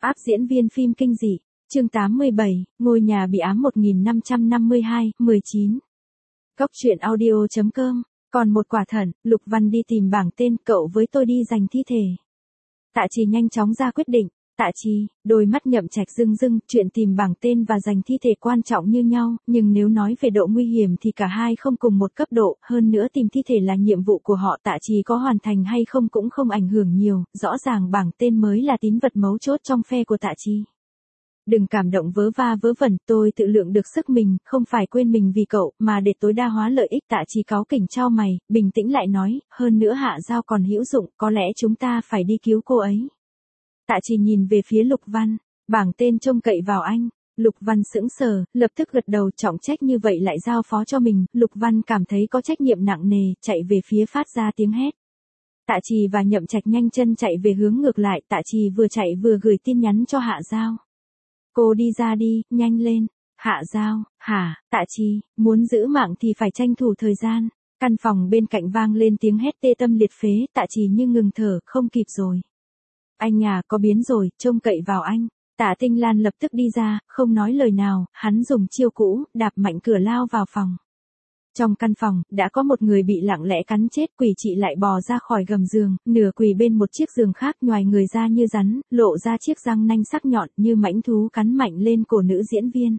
Áp diễn viên phim kinh dị, chương 87, ngôi nhà bị ám 1552, 19. Cốc truyện audio.com, còn một quả thận, Lục Văn đi tìm bảng tên, cậu với tôi đi giành thi thể. Tạ Trì nhanh chóng ra quyết định. Tạ Trì, đôi mắt Nhậm Trạch rưng rưng, chuyện tìm bảng tên và giành thi thể quan trọng như nhau, nhưng nếu nói về độ nguy hiểm thì cả hai không cùng một cấp độ, hơn nữa tìm thi thể là nhiệm vụ của họ. Tạ Trì có hoàn thành hay không cũng không ảnh hưởng nhiều, rõ ràng bảng tên mới là tín vật mấu chốt trong phe của Tạ Trì. Đừng cảm động vớ va vớ vẩn, tôi tự lượng được sức mình, không phải quên mình vì cậu, mà để tối đa hóa lợi ích. Tạ Trì cáu kỉnh chau mày, bình tĩnh lại nói, hơn nữa Hạ Giao còn hữu dụng, có lẽ chúng ta phải đi cứu cô ấy. Tạ Trì nhìn về phía Lục Văn, bảng tên trông cậy vào anh. Lục Văn sững sờ, lập tức gật đầu, trọng trách như vậy lại giao phó cho mình. Lục Văn cảm thấy có trách nhiệm nặng nề, chạy về phía phát ra tiếng hét. Tạ Trì và Nhậm Trạch nhanh chân chạy về hướng ngược lại. Tạ Trì vừa chạy vừa gửi tin nhắn cho Hạ Giao. Cô đi ra đi, nhanh lên. Hạ Giao, hả? Tạ Trì, muốn giữ mạng thì phải tranh thủ thời gian. Căn phòng bên cạnh vang lên tiếng hét tê tâm liệt phế. Tạ Trì như ngừng thở, không kịp rồi. Anh à, có biến rồi, trông cậy vào anh. Tạ Tinh Lan lập tức đi ra, không nói lời nào, hắn dùng chiêu cũ, đạp mạnh cửa lao vào phòng. Trong căn phòng, đã có một người bị lặng lẽ cắn chết. Quỷ chị lại bò ra khỏi gầm giường, nửa quỳ bên một chiếc giường khác, nhoài người ra như rắn, lộ ra chiếc răng nanh sắc nhọn như mãnh thú cắn mạnh lên cổ nữ diễn viên.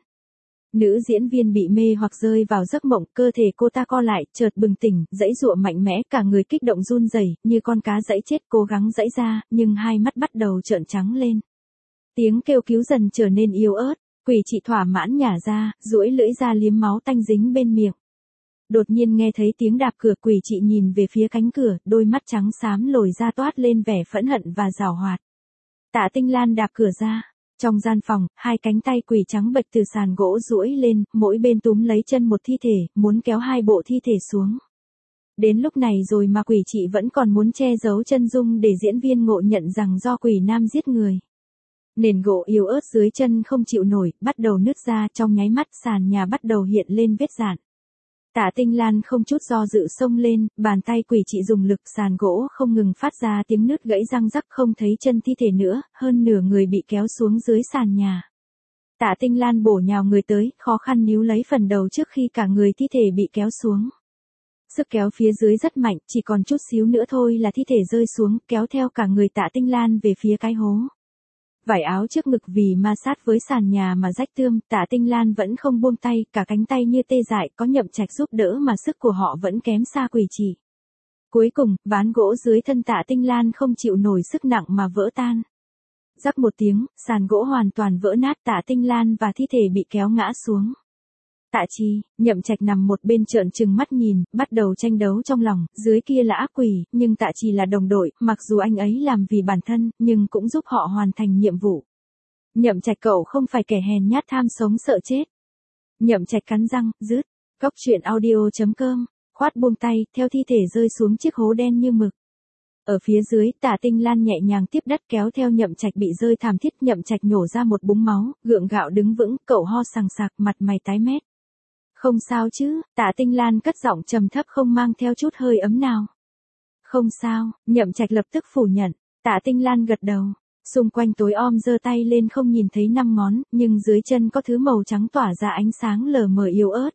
Nữ diễn viên bị mê hoặc rơi vào giấc mộng, cơ thể cô ta co lại, chợt bừng tỉnh, giãy giụa mạnh mẽ, cả người kích động run rẩy, như con cá giãy chết, cố gắng giãy ra, nhưng hai mắt bắt đầu trợn trắng lên. Tiếng kêu cứu dần trở nên yếu ớt, quỷ chị thỏa mãn nhả ra, duỗi lưỡi ra liếm máu tanh dính bên miệng. Đột nhiên nghe thấy tiếng đạp cửa, quỷ chị nhìn về phía cánh cửa, đôi mắt trắng xám lồi ra toát lên vẻ phẫn hận và giảo hoạt. Tạ Tinh Lan đạp cửa ra. Trong gian phòng, hai cánh tay quỷ trắng bệch từ sàn gỗ duỗi lên, mỗi bên túm lấy chân một thi thể, muốn kéo hai bộ thi thể xuống. Đến lúc này rồi mà quỷ chị vẫn còn muốn che giấu chân dung để diễn viên ngộ nhận rằng do quỷ nam giết người. Nền gỗ yếu ớt dưới chân không chịu nổi, bắt đầu nứt ra, trong nháy mắt sàn nhà bắt đầu hiện lên vết rạn. Tạ Tinh Lan không chút do dự xông lên, bàn tay quỷ chị dùng lực, sàn gỗ không ngừng phát ra tiếng nứt gãy răng rắc, không thấy chân thi thể nữa, hơn nửa người bị kéo xuống dưới sàn nhà. Tạ Tinh Lan bổ nhào người tới, khó khăn níu lấy phần đầu trước khi cả người thi thể bị kéo xuống. Sức kéo phía dưới rất mạnh, chỉ còn chút xíu nữa thôi là thi thể rơi xuống, kéo theo cả người Tạ Tinh Lan về phía cái hố. Vải áo trước ngực vì ma sát với sàn nhà mà rách tươm, Tạ Tinh Lan vẫn không buông tay, cả cánh tay như tê dại, có Nhậm Trạch giúp đỡ mà sức của họ vẫn kém xa quỷ chị. Cuối cùng, ván gỗ dưới thân Tạ Tinh Lan không chịu nổi sức nặng mà vỡ tan. Rắc một tiếng, sàn gỗ hoàn toàn vỡ nát, Tạ Tinh Lan và thi thể bị kéo ngã xuống. Tạ Trì, Nhậm Trạch nằm một bên trợn trừng mắt nhìn, bắt đầu tranh đấu trong lòng, dưới kia là ác quỷ, nhưng Tạ Trì là đồng đội, mặc dù anh ấy làm vì bản thân, nhưng cũng giúp họ hoàn thành nhiệm vụ. Nhậm Trạch, cậu không phải kẻ hèn nhát tham sống sợ chết. Nhậm Trạch cắn răng, rứt. Cốc truyện audio.com, khoát buông tay, theo thi thể rơi xuống chiếc hố đen như mực. Ở phía dưới, Tạ Tinh Lan nhẹ nhàng tiếp đất kéo theo Nhậm Trạch bị rơi thảm thiết. Nhậm Trạch nhổ ra một búng máu, gượng gạo đứng vững, cậu ho sằng sặc, mặt mày tái mét. Không sao chứ? Tạ Tinh Lan cất giọng trầm thấp không mang theo chút hơi ấm nào. Không sao, Nhậm Trạch lập tức phủ nhận. Tạ Tinh Lan gật đầu. Xung quanh tối om, giơ tay lên không nhìn thấy 5 ngón, nhưng dưới chân có thứ màu trắng tỏa ra ánh sáng lờ mờ yếu ớt.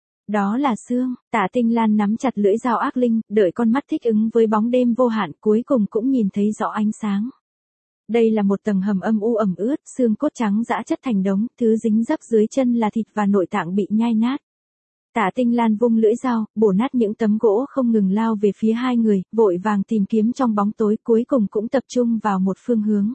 Đó là xương. Tạ Tinh Lan nắm chặt lưỡi dao ác linh, đợi con mắt thích ứng với bóng đêm vô hạn, cuối cùng cũng nhìn thấy rõ ánh sáng. Đây là một tầng hầm âm u ẩm ướt, xương cốt trắng giã chất thành đống, thứ dính dấp dưới chân là thịt và nội tạng bị nhai nát. Tạ Tinh Lan vung lưỡi dao, bổ nát những tấm gỗ không ngừng lao về phía hai người, vội vàng tìm kiếm trong bóng tối, cuối cùng cũng tập trung vào một phương hướng.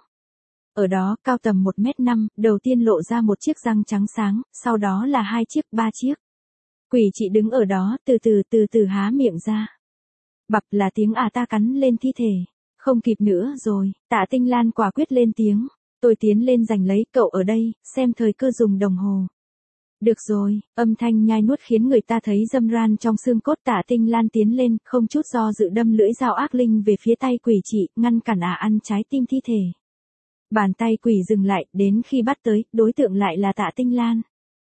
Ở đó, cao tầm 1m5, đầu tiên lộ ra một chiếc răng trắng sáng, sau đó là 2 chiếc, 3 chiếc. Quỷ chị đứng ở đó, từ từ há miệng ra. Bập là tiếng ta cắn lên thi thể. Không kịp nữa rồi, Tạ Tinh Lan quả quyết lên tiếng. Tôi tiến lên giành lấy, cậu ở đây, xem thời cơ dùng đồng hồ. Được rồi, âm thanh nhai nuốt khiến người ta thấy râm ran trong xương cốt. Tạ Tinh Lan tiến lên, không chút do dự đâm lưỡi dao ác linh về phía tay quỷ chị, ngăn cản ăn trái tim thi thể. Bàn tay quỷ dừng lại, đến khi bắt tới, đối tượng lại là Tạ Tinh Lan.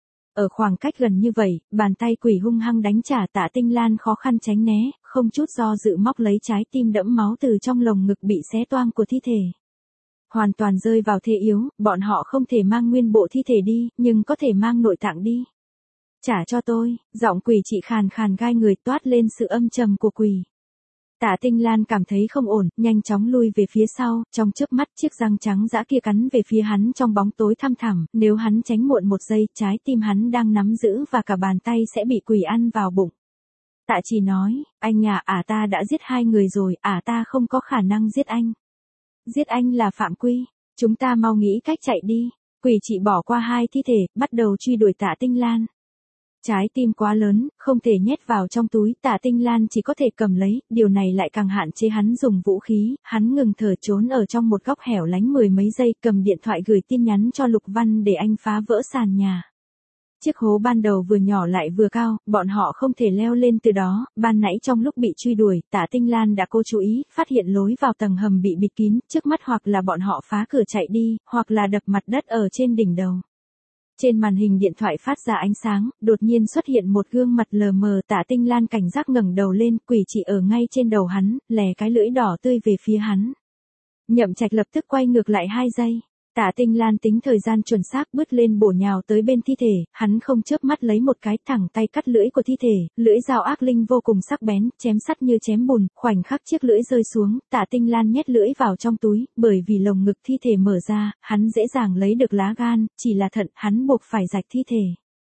Ở khoảng cách gần như vậy, bàn tay quỷ hung hăng đánh trả. Tạ Tinh Lan khó khăn tránh né, không chút do dự móc lấy trái tim đẫm máu từ trong lồng ngực bị xé toang của thi thể. Hoàn toàn rơi vào thế yếu, bọn họ không thể mang nguyên bộ thi thể đi, nhưng có thể mang nội tạng đi. Trả cho tôi, giọng quỷ chị khàn khàn gai người toát lên sự âm trầm của quỷ. Tạ Tinh Lan cảm thấy không ổn, nhanh chóng lui về phía sau, trong chớp mắt chiếc răng trắng dã kia cắn về phía hắn trong bóng tối thăm thẳm, nếu hắn tránh muộn một giây, trái tim hắn đang nắm giữ và cả bàn tay sẽ bị quỷ ăn vào bụng. Tạ Chỉ nói, anh ta đã giết 2 người rồi, ta không có khả năng giết anh. Giết anh là phạm quy, chúng ta mau nghĩ cách chạy đi. Quỷ chị bỏ qua 2 thi thể, bắt đầu truy đuổi Tạ Tinh Lan. Trái tim quá lớn, không thể nhét vào trong túi, Tạ Tinh Lan chỉ có thể cầm lấy, điều này lại càng hạn chế hắn dùng vũ khí, hắn ngừng thở trốn ở trong một góc hẻo lánh 10 mấy giây, cầm điện thoại gửi tin nhắn cho Lục Văn để anh phá vỡ sàn nhà. Chiếc hố ban đầu vừa nhỏ lại vừa cao, bọn họ không thể leo lên từ đó, ban nãy trong lúc bị truy đuổi, Tạ Tinh Lan đã cố chú ý, phát hiện lối vào tầng hầm bị bịt kín, trước mắt hoặc là bọn họ phá cửa chạy đi, hoặc là đập mặt đất ở trên đỉnh đầu. Trên màn hình điện thoại phát ra ánh sáng, đột nhiên xuất hiện một gương mặt lờ mờ. Tạ Tinh Lan cảnh giác ngẩng đầu lên, quỷ chị ở ngay trên đầu hắn, lè cái lưỡi đỏ tươi về phía hắn. Nhậm Trạch lập tức quay ngược lại 2 giây. Tạ Tinh Lan tính thời gian chuẩn xác bước lên bổ nhào tới bên thi thể, hắn không chớp mắt lấy một cái thẳng tay cắt lưỡi của thi thể, lưỡi dao ác linh vô cùng sắc bén, chém sắt như chém bùn, khoảnh khắc chiếc lưỡi rơi xuống, Tạ Tinh Lan nhét lưỡi vào trong túi, bởi vì lồng ngực thi thể mở ra, hắn dễ dàng lấy được lá gan, chỉ là thận, hắn buộc phải rạch thi thể.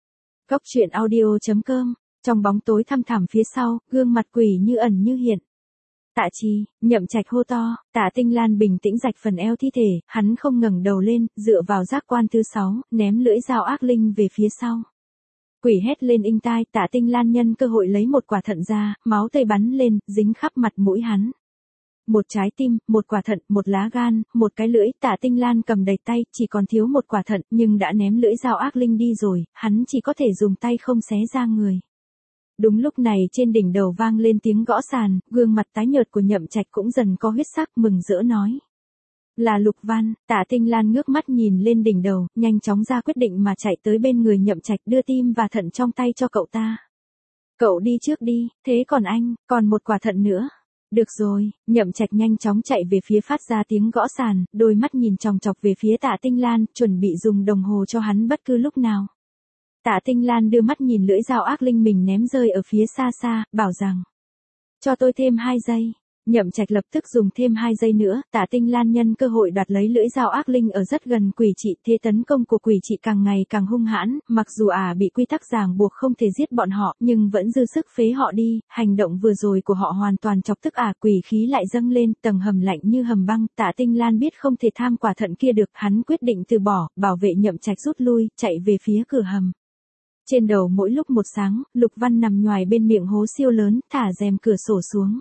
Góc truyện audio.com, trong bóng tối thăm thẳm phía sau, gương mặt quỷ như ẩn như hiện. Tạ Chi, Nhậm Trạch hô to, Tạ Tinh Lan bình tĩnh rạch phần eo thi thể, hắn không ngẩng đầu lên, dựa vào giác quan thứ 6, ném lưỡi dao ác linh về phía sau. Quỷ hét lên inh tai, Tạ Tinh Lan nhân cơ hội lấy một quả thận ra, máu tươi bắn lên, dính khắp mặt mũi hắn. Một trái tim, một quả thận, một lá gan, một cái lưỡi, Tạ Tinh Lan cầm đầy tay, chỉ còn thiếu một quả thận, nhưng đã ném lưỡi dao ác linh đi rồi, hắn chỉ có thể dùng tay không xé ra người. Đúng lúc này trên đỉnh đầu vang lên tiếng gõ sàn, gương mặt tái nhợt của Nhậm Trạch cũng dần có huyết sắc, mừng rỡ nói. Là Lục Văn. Tạ Tinh Lan ngước mắt nhìn lên đỉnh đầu, nhanh chóng ra quyết định mà chạy tới bên người Nhậm Trạch đưa tim và thận trong tay cho cậu ta. Cậu đi trước đi, thế còn anh, còn một quả thận nữa. Được rồi, Nhậm Trạch nhanh chóng chạy về phía phát ra tiếng gõ sàn, đôi mắt nhìn chòng chọc về phía Tạ Tinh Lan, chuẩn bị dùng đồng hồ cho hắn bất cứ lúc nào. Tạ Tinh Lan đưa mắt nhìn lưỡi dao ác linh mình ném rơi ở phía xa xa, bảo rằng. Cho tôi thêm 2 giây. Nhậm Trạch lập tức dùng thêm 2 giây nữa, Tạ Tinh Lan nhân cơ hội đoạt lấy lưỡi dao ác linh ở rất gần quỷ chị, thế tấn công của quỷ chị càng ngày càng hung hãn, mặc dù bị quy tắc ràng buộc không thể giết bọn họ, nhưng vẫn dư sức phế họ đi, hành động vừa rồi của họ hoàn toàn chọc tức quỷ khí lại dâng lên, tầng hầm lạnh như hầm băng, Tạ Tinh Lan biết không thể tham quả thận kia được, hắn quyết định từ bỏ, bảo vệ Nhậm Trạch rút lui, chạy về phía cửa hầm. Trên đầu mỗi lúc một sáng, Lục Văn nằm nhoài bên miệng hố siêu lớn, thả rèm cửa sổ xuống.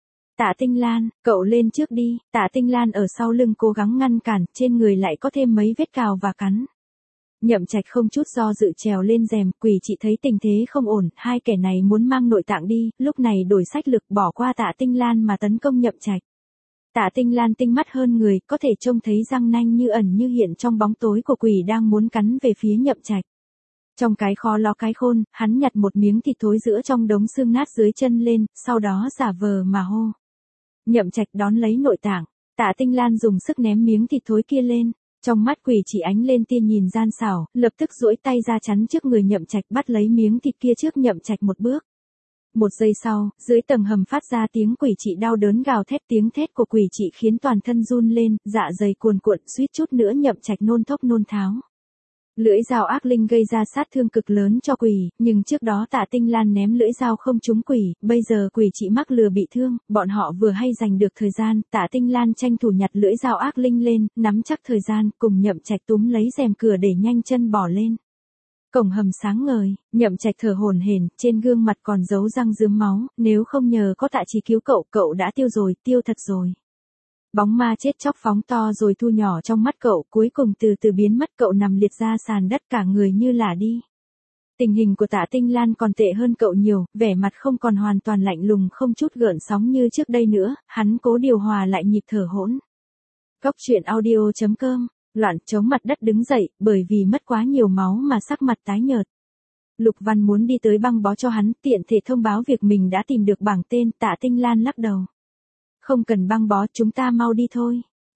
Tạ Tinh Lan, cậu lên trước đi. Tạ Tinh Lan ở sau lưng cố gắng ngăn cản, trên người lại có thêm mấy vết cào và cắn. Nhậm Trạch không chút do dự trèo lên rèm, quỷ chị thấy tình thế không ổn, 2 kẻ này muốn mang nội tạng đi, lúc này đổi sách lực bỏ qua Tạ Tinh Lan mà tấn công Nhậm Trạch. Tạ Tinh Lan tinh mắt hơn người, có thể trông thấy răng nanh như ẩn như hiện trong bóng tối của quỷ đang muốn cắn về phía Nhậm Trạch. Trong cái khó lo cái khôn, hắn nhặt một miếng thịt thối giữa trong đống xương nát dưới chân lên, sau đó giả vờ mà hô. Nhậm Trạch đón lấy nội tạng, Tạ Tinh Lan dùng sức ném miếng thịt thối kia lên, trong mắt quỷ chỉ ánh lên tia nhìn gian xảo, lập tức duỗi tay ra chắn trước người Nhậm Trạch bắt lấy miếng thịt kia trước Nhậm Trạch một bước. 1 giây sau, dưới tầng hầm phát ra tiếng quỷ chị đau đớn gào thét, tiếng thét của quỷ chị khiến toàn thân run lên, dạ dày cuồn cuộn, suýt chút nữa Nhậm Trạch nôn thốc nôn tháo. Lưỡi dao ác linh gây ra sát thương cực lớn cho quỷ, nhưng trước đó Tạ Tinh Lan ném lưỡi dao không trúng quỷ, bây giờ quỷ chị mắc lừa bị thương, bọn họ vừa hay giành được thời gian, Tạ Tinh Lan tranh thủ nhặt lưỡi dao ác linh lên, nắm chắc thời gian, cùng Nhậm Trạch túm lấy rèm cửa để nhanh chân bỏ lên. Cổng hầm sáng ngời, Nhậm Trạch thở hổn hển, trên gương mặt còn dấu răng rướm máu, nếu không nhờ có Tạ Chi cứu cậu đã tiêu rồi, tiêu thật rồi. Bóng ma chết chóc phóng to rồi thu nhỏ trong mắt cậu, cuối cùng từ từ biến mất, cậu nằm liệt ra sàn đất cả người như là đi. Tình hình của Tạ Tinh Lan còn tệ hơn cậu nhiều, vẻ mặt không còn hoàn toàn lạnh lùng không chút gợn sóng như trước đây nữa, hắn cố điều hòa lại nhịp thở hỗn. Góc truyện audio.com, loạn chống mặt đất đứng dậy, bởi vì mất quá nhiều máu mà sắc mặt tái nhợt. Lục Văn muốn đi tới băng bó cho hắn, tiện thể thông báo việc mình đã tìm được bảng tên, Tạ Tinh Lan lắc đầu. Không cần băng bó, chúng ta mau đi thôi.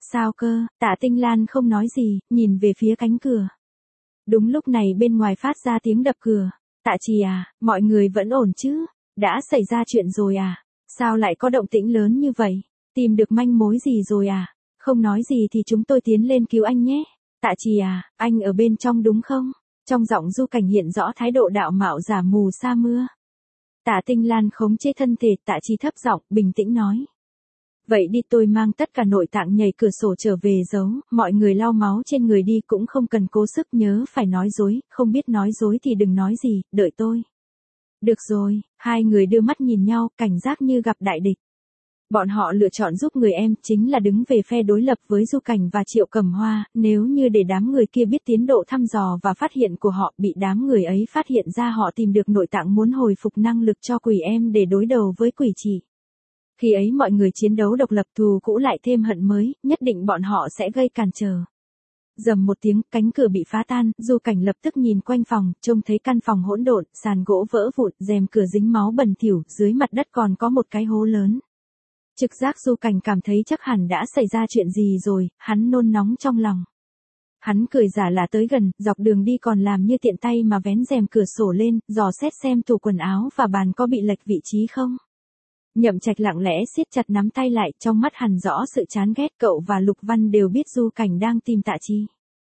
Sao cơ, Tạ Tinh Lan không nói gì, nhìn về phía cánh cửa. Đúng lúc này bên ngoài phát ra tiếng đập cửa. Tạ Trì à, mọi người vẫn ổn chứ? Đã xảy ra chuyện rồi à? Sao lại có động tĩnh lớn như vậy? Tìm được manh mối gì rồi à? Không nói gì thì chúng tôi tiến lên cứu anh nhé. Tạ Trì à, anh ở bên trong đúng không? Trong giọng Du Cảnh hiện rõ thái độ đạo mạo giả mù sa mưa. Tạ Tinh Lan khống chế thân thể, Tạ Trì thấp giọng, bình tĩnh nói. Vậy đi, tôi mang tất cả nội tạng nhảy cửa sổ trở về giấu, mọi người lau máu trên người đi, cũng không cần cố sức, nhớ phải nói dối, không biết nói dối thì đừng nói gì, đợi tôi. Được rồi, hai người đưa mắt nhìn nhau, cảnh giác như gặp đại địch. Bọn họ lựa chọn giúp người em, chính là đứng về phe đối lập với Du Cảnh và Triệu Cẩm Hoa, nếu như để đám người kia biết tiến độ thăm dò và phát hiện của họ, bị đám người ấy phát hiện ra họ tìm được nội tạng muốn hồi phục năng lực cho quỷ em để đối đầu với quỷ chỉ. Khi ấy mọi người chiến đấu độc lập, thù cũ lại thêm hận mới, nhất định bọn họ sẽ gây cản trở. Rầm một tiếng, cánh cửa bị phá tan, Du Cảnh lập tức nhìn quanh phòng, trông thấy căn phòng hỗn độn, sàn gỗ vỡ vụn, rèm cửa dính máu bẩn thỉu, dưới mặt đất còn có một cái hố lớn. Trực giác Du Cảnh cảm thấy chắc hẳn đã xảy ra chuyện gì rồi, hắn nôn nóng trong lòng. Hắn cười giả là tới gần, dọc đường đi còn làm như tiện tay mà vén rèm cửa sổ lên, dò xét xem tủ quần áo và bàn có bị lệch vị trí không. Nhậm Trạch lặng lẽ siết chặt nắm tay lại, trong mắt hằn rõ sự chán ghét. Cậu và Lục Văn đều biết Du Cảnh đang tìm Tạ Chi.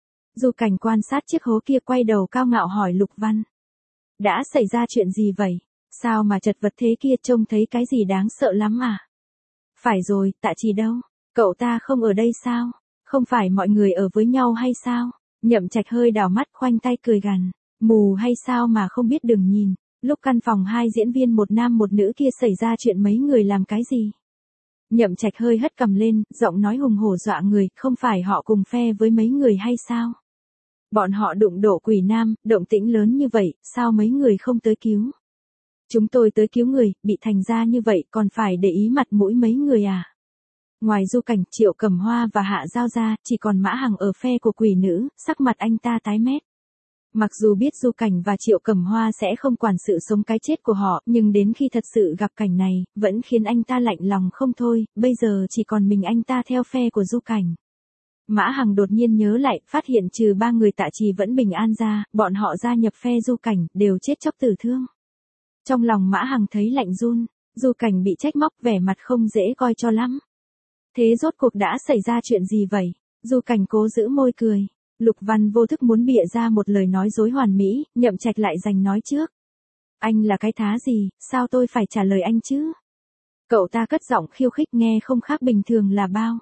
Du Cảnh quan sát chiếc hố kia, quay đầu cao ngạo hỏi Lục Văn. Đã xảy ra chuyện gì vậy? Sao mà chật vật thế kia, trông thấy cái gì đáng sợ lắm à? Phải rồi, Tạ Chi đâu? Cậu ta không ở đây sao? Không phải mọi người ở với nhau hay sao? Nhậm Trạch hơi đảo mắt, khoanh tay cười gằn. Mù hay sao mà không biết đường nhìn? Lúc căn phòng hai diễn viên một nam một nữ kia xảy ra chuyện, mấy người làm cái gì? Nhậm Trạch hơi hất cằm lên, giọng nói hùng hổ dọa người, không phải họ cùng phe với mấy người hay sao? Bọn họ đụng độ quỷ nam, động tĩnh lớn như vậy, sao mấy người không tới cứu? Chúng tôi tới cứu người, bị thành ra như vậy, còn phải để ý mặt mũi mấy người à? Ngoài Du Cảnh, Triệu Cẩm Hoa và Hạ Giao ra, chỉ còn Mã Hằng ở phe của quỷ nữ, sắc mặt anh ta tái mét. Mặc dù biết Du Cảnh và Triệu Cẩm Hoa sẽ không quản sự sống cái chết của họ, nhưng đến khi thật sự gặp cảnh này, vẫn khiến anh ta lạnh lòng không thôi, bây giờ chỉ còn mình anh ta theo phe của Du Cảnh. Mã Hằng đột nhiên nhớ lại, phát hiện trừ ba người Tạ Trì vẫn bình an ra, bọn họ gia nhập phe Du Cảnh, đều chết chóc tử thương. Trong lòng Mã Hằng thấy lạnh run, Du Cảnh bị trách móc, vẻ mặt không dễ coi cho lắm. Thế rốt cuộc đã xảy ra chuyện gì vậy? Du Cảnh cố giữ môi cười. Lục Văn vô thức muốn bịa ra một lời nói dối hoàn mỹ, Nhậm Trạch lại giành nói trước. Anh là cái thá gì, sao tôi phải trả lời anh chứ? Cậu ta cất giọng khiêu khích, nghe không khác bình thường là bao.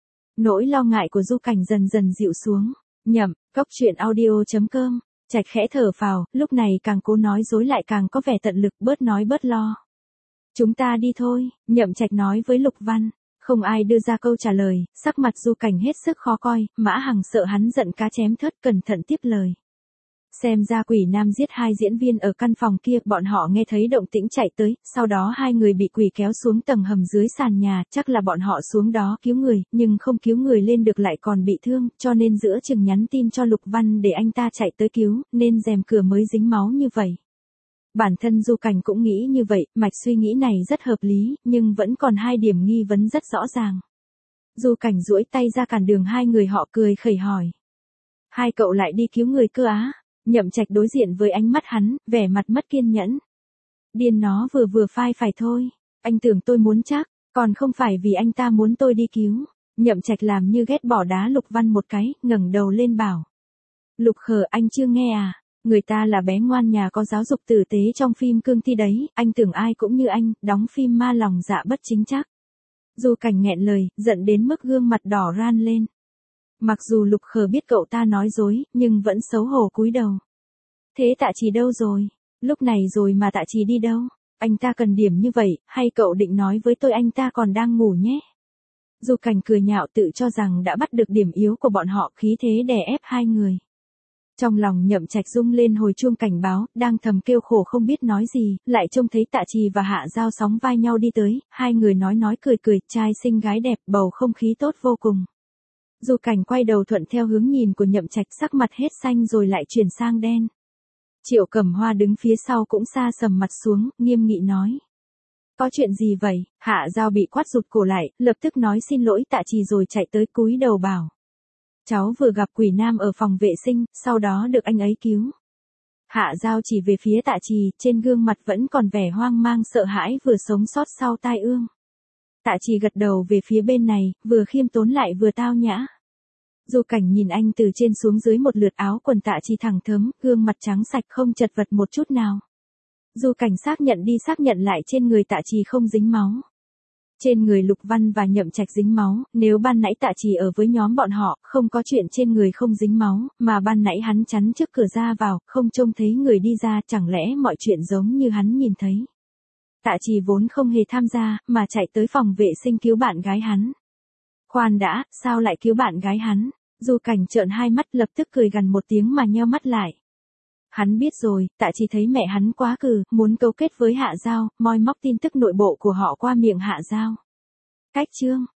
Nỗi lo ngại của Du Cảnh dần dần dịu xuống. Nhậm, cốc truyện audio.com. Trạch khẽ thở phào, lúc này càng cố nói dối lại càng có vẻ tận lực, bớt nói bớt lo. Chúng ta đi thôi, Nhậm Trạch nói với Lục Văn. Không ai đưa ra câu trả lời, sắc mặt Du Cảnh hết sức khó coi, Mã Hằng sợ hắn giận cá chém thớt, cẩn thận tiếp lời. Xem ra quỷ nam giết hai diễn viên ở căn phòng kia, bọn họ nghe thấy động tĩnh chạy tới, sau đó hai người bị quỷ kéo xuống tầng hầm dưới sàn nhà, chắc là bọn họ xuống đó cứu người, nhưng không cứu người lên được lại còn bị thương, cho nên giữa chừng nhắn tin cho Lục Văn để anh ta chạy tới cứu, nên rèm cửa mới dính máu như vậy. Bản thân Du Cảnh cũng nghĩ như vậy, mạch suy nghĩ này rất hợp lý, nhưng vẫn còn hai điểm nghi vấn rất rõ ràng. Du Cảnh duỗi tay ra cản đường hai người họ, cười khẩy hỏi. Hai cậu lại đi cứu người cơ á? Nhậm Trạch đối diện với ánh mắt hắn, vẻ mặt mất kiên nhẫn. Điên nó vừa phai phải thôi. Anh tưởng tôi muốn chắc, còn không phải vì anh ta muốn tôi đi cứu. Nhậm Trạch làm như ghét bỏ đá Lục Văn một cái, ngẩng đầu lên bảo. Lục Khờ, anh chưa nghe à? Người ta là bé ngoan nhà có giáo dục tử tế trong phim cương thi đấy, anh tưởng ai cũng như anh, đóng phim ma lòng dạ bất chính chắc. Du Cảnh nghẹn lời, giận đến mức gương mặt đỏ ran lên. Mặc dù Lục Khờ biết cậu ta nói dối, nhưng vẫn xấu hổ cúi đầu. Thế Tạ Trì đâu rồi? Lúc này rồi mà Tạ Trì đi đâu? Anh ta cần điểm như vậy, hay cậu định nói với tôi anh ta còn đang ngủ nhé? Du Cảnh cười nhạo, tự cho rằng đã bắt được điểm yếu của bọn họ, khí thế đè ép hai người. Trong lòng Nhậm Trạch rung lên hồi chuông cảnh báo, đang thầm kêu khổ không biết nói gì, lại trông thấy Tạ Trì và Hạ Giao sóng vai nhau đi tới, hai người nói cười, trai xinh gái đẹp, bầu không khí tốt vô cùng. Du Cảnh quay đầu thuận theo hướng nhìn của Nhậm Trạch, sắc mặt hết xanh rồi lại chuyển sang đen. Triệu Cẩm Hoa đứng phía sau cũng sa sầm mặt xuống, nghiêm nghị nói. Có chuyện gì vậy? Hạ Giao bị quát rụt cổ lại, lập tức nói xin lỗi Tạ Trì rồi chạy tới cúi đầu bảo. Cháu vừa gặp quỷ nam ở phòng vệ sinh, sau đó được anh ấy cứu. Hạ Giao chỉ về phía Tạ Trì, trên gương mặt vẫn còn vẻ hoang mang sợ hãi vừa sống sót sau tai ương. Tạ Trì gật đầu về phía bên này, vừa khiêm tốn lại vừa tao nhã. Du Cảnh nhìn anh từ trên xuống dưới một lượt, áo quần Tạ Trì thẳng thớm, gương mặt trắng sạch không chật vật một chút nào. Du Cảnh xác nhận đi xác nhận lại trên người Tạ Trì không dính máu. Trên người Lục Văn và Nhậm Trạch dính máu, nếu ban nãy Tạ Trì ở với nhóm bọn họ, không có chuyện trên người không dính máu, mà ban nãy hắn chắn trước cửa ra vào, không trông thấy người đi ra, chẳng lẽ mọi chuyện giống như hắn nhìn thấy. Tạ Trì vốn không hề tham gia, mà chạy tới phòng vệ sinh cứu bạn gái hắn. Khoan đã, sao lại cứu bạn gái hắn? Du Cảnh trợn hai mắt lập tức cười gằn một tiếng mà nheo mắt lại. Hắn biết rồi, Tạ Trì thấy mẹ hắn quá cừ, muốn cấu kết với Hạ Giao, moi móc tin tức nội bộ của họ qua miệng Hạ Giao. Cách chương